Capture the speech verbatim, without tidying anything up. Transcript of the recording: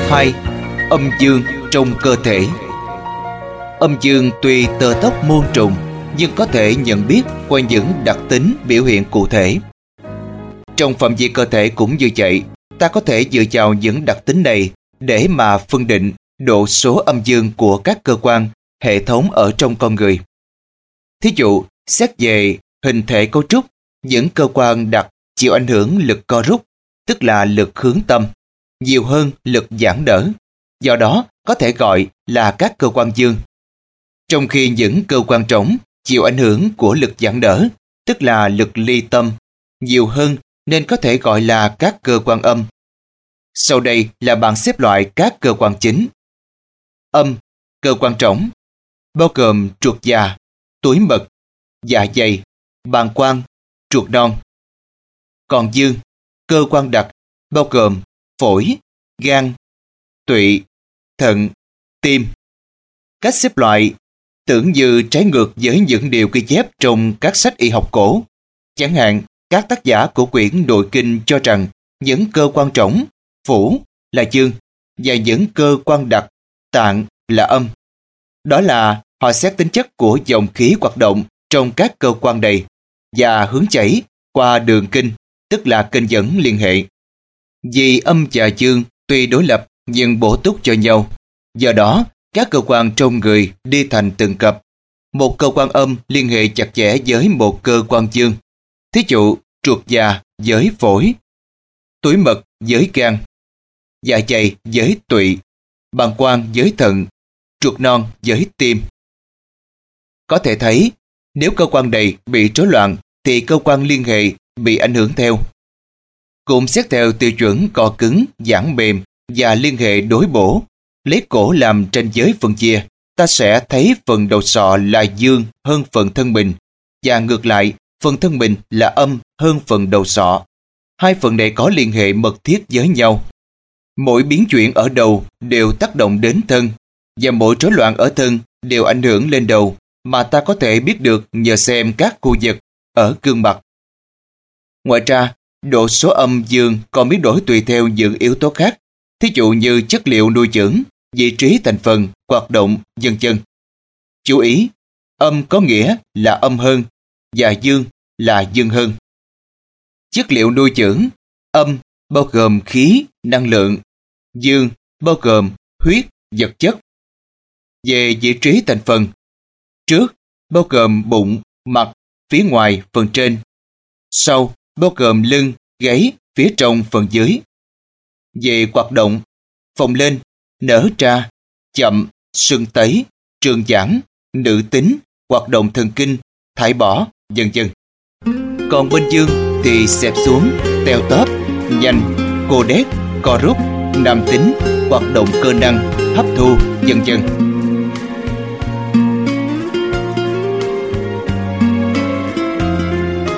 hai. Âm dương trong cơ thể. Âm dương tuy tơ tóc muôn trùng, nhưng có thể nhận biết qua những đặc tính biểu hiện cụ thể. Trong phạm vi cơ thể cũng như vậy, ta có thể dựa vào những đặc tính này để mà phân định độ số âm dương của các cơ quan, hệ thống ở trong con người. Thí dụ, xét về hình thể cấu trúc, những cơ quan đặc chịu ảnh hưởng lực co rút, tức là lực hướng tâm, nhiều hơn lực giãn đỡ, do đó có thể gọi là các cơ quan dương. Trong khi những cơ quan trống chịu ảnh hưởng của lực giãn đỡ, tức là lực ly tâm, nhiều hơn nên có thể gọi là các cơ quan âm. Sau đây là bảng xếp loại các cơ quan chính. Âm, cơ quan trống, bao gồm ruột già, túi mật, dạ dày, bàng quang, ruột non. Còn dương, cơ quan đặc, bao gồm phổi, gan, tụy, thận, tim. Cách xếp loại tưởng như trái ngược với những điều ghi chép trong các sách y học cổ. Chẳng hạn, các tác giả của quyển Nội Kinh cho rằng những cơ quan trống, phủ là dương và những cơ quan đặc, tạng là âm. Đó là họ xét tính chất của dòng khí hoạt động trong các cơ quan này và hướng chảy qua đường kinh, tức là kênh dẫn liên hệ. Vì âm và dương tuy đối lập nhưng bổ túc cho nhau, do đó các cơ quan trong người đi thành từng cặp. Một cơ quan âm liên hệ chặt chẽ với một cơ quan dương. Thí dụ, ruột già với phổi, túi mật với gan, dạ dày với tụy, bàng quang với thận, ruột non với tim. Có thể thấy, nếu cơ quan này bị rối loạn thì cơ quan liên hệ bị ảnh hưởng theo. Cũng xét theo tiêu chuẩn co cứng, giãn mềm và liên hệ đối bổ, lấy cổ làm ranh giới phân chia, ta sẽ thấy phần đầu sọ là dương hơn phần thân mình, và ngược lại, phần thân mình là âm hơn phần đầu sọ. Hai phần này có liên hệ mật thiết với nhau. Mỗi biến chuyển ở đầu đều tác động đến thân, và mỗi rối loạn ở thân đều ảnh hưởng lên đầu, mà ta có thể biết được nhờ xem các khu vực ở gương mặt. Ngoài ra, độ số âm dương còn biến đổi tùy theo những yếu tố khác, thí dụ như chất liệu nuôi dưỡng, vị trí thành phần, hoạt động, vân vân. Chú ý, âm có nghĩa là âm hơn, và dương là dương hơn. Chất liệu nuôi dưỡng, âm bao gồm khí, năng lượng, dương bao gồm huyết, vật chất. Về vị trí thành phần, trước bao gồm bụng, mặt, phía ngoài, phần trên. Sau bao gồm lưng, gáy, phía trong, phần dưới. Về hoạt động, phồng lên, nở ra, chậm, sưng tấy, trường giãn, nữ tính, hoạt động thần kinh, thải bỏ, vân vân. Còn bên dương thì xẹp xuống, teo tóp, nhanh, cô đét, co rút, nam tính, hoạt động cơ năng, hấp thu, vân vân.